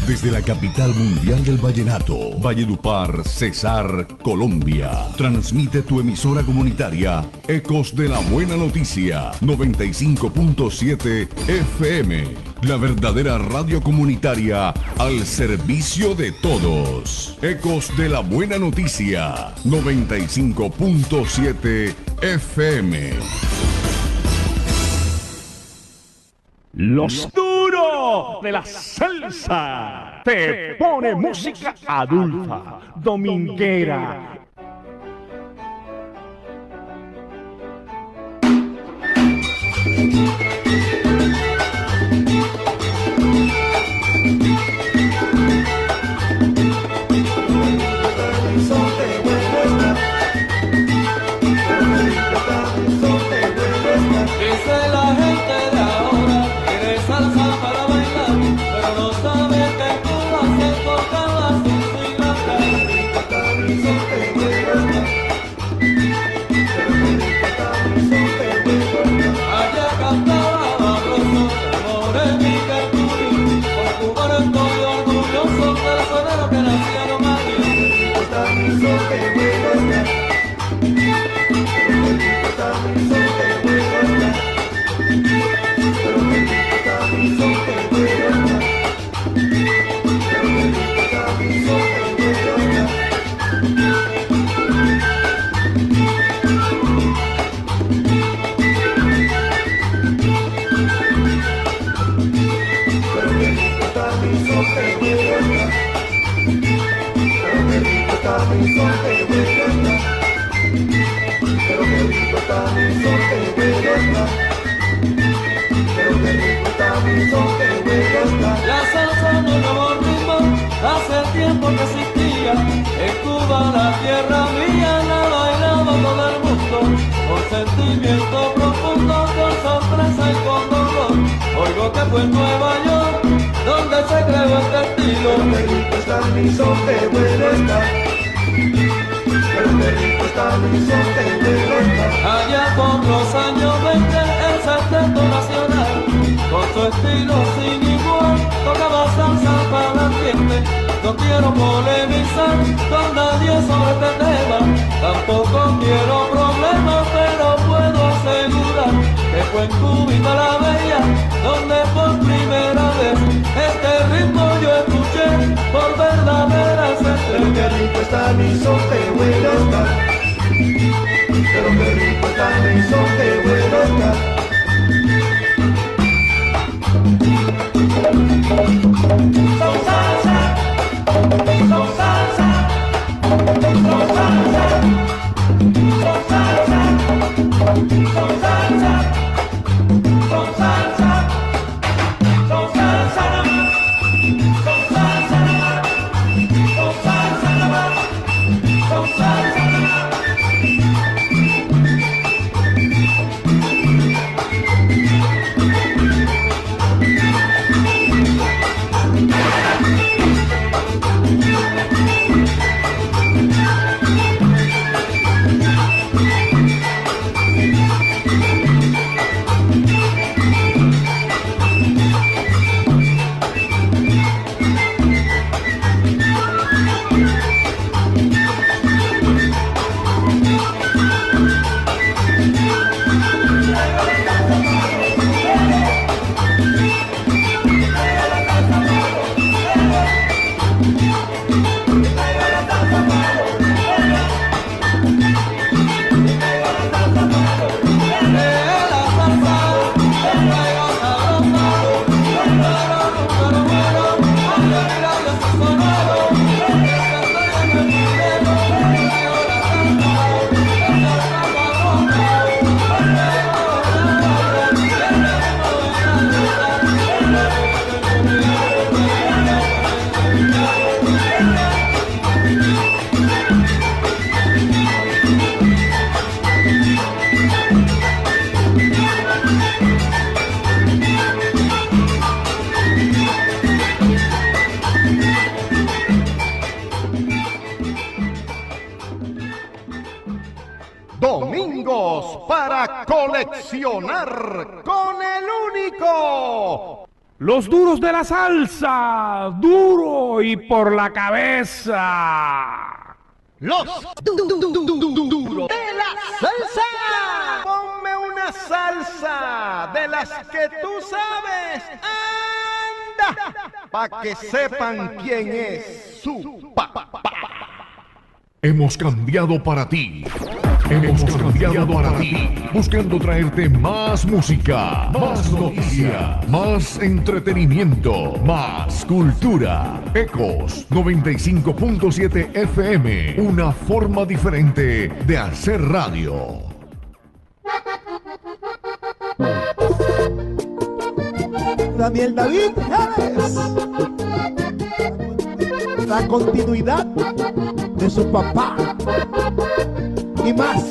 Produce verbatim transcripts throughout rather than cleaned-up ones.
Desde la capital mundial del vallenato, Valledupar, Cesar, Colombia. Transmite tu emisora comunitaria Ecos de la Buena Noticia, noventa y cinco punto siete F M. La verdadera radio comunitaria al servicio de todos. Ecos de la Buena Noticia, noventa y cinco punto siete F M. Los duros de la salsa te pone música adulta, dominguera. La salsa no nuevo ritmo, hace tiempo que existía. En Cuba, la tierra mía, la bailaba todo el mundo. Con sentimiento profundo, con sorpresa y con dolor. Oigo que fue en Nueva York, donde se creó este estilo. Pero qué rico está mi son, qué bueno está. Pero qué rico está mi son, qué bueno está. Allá por los años veinte, el sexteto nacional, con su estilo sin igual, tocaba salsa para la gente. No quiero polemizar con nadie sobre este tema, tampoco quiero problemas, pero puedo asegurar que fue en Cubita la Bella, donde por primera vez este ritmo yo escuché por verdaderas estrellas. Qué rico está mi son, qué bueno está. Pero qué rico está mi son, qué bueno está. Son salsa, son salsa, son salsa, son salsa, son salsa, son salsa, son salsa nada más, son salsa nada más, son salsa nada más, son salsa nada más. Domingos para coleccionar con el único Los duros de la salsa, duro y por la cabeza. Los du du du du du du duros de la salsa. Ponme una salsa de las que tú sabes. Anda, pa' que sepan quién es su papá. Hemos cambiado para ti. Hemos cambiado para ti. Buscando traerte más música, más noticias, más entretenimiento, más cultura. Ecos noventa y cinco punto siete F M. Una forma diferente de hacer radio. Daniel David Jerez. La continuidad de su papá y más.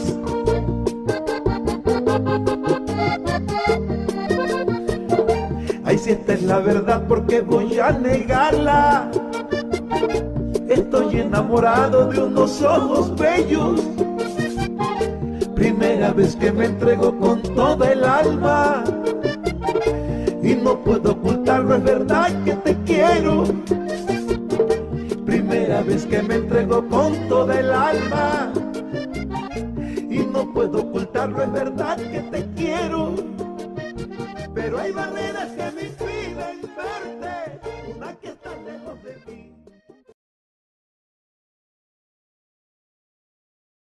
Ay, si esta es la verdad, ¿por qué voy a negarla? Estoy enamorado de unos ojos bellos. Primera vez que me entrego con toda el alma y no puedo ocultarlo, es verdad que te quiero. Primera vez que me entrego con toda el alma y no puedo ocultarlo, es verdad que te quiero. Pero hay barreras que me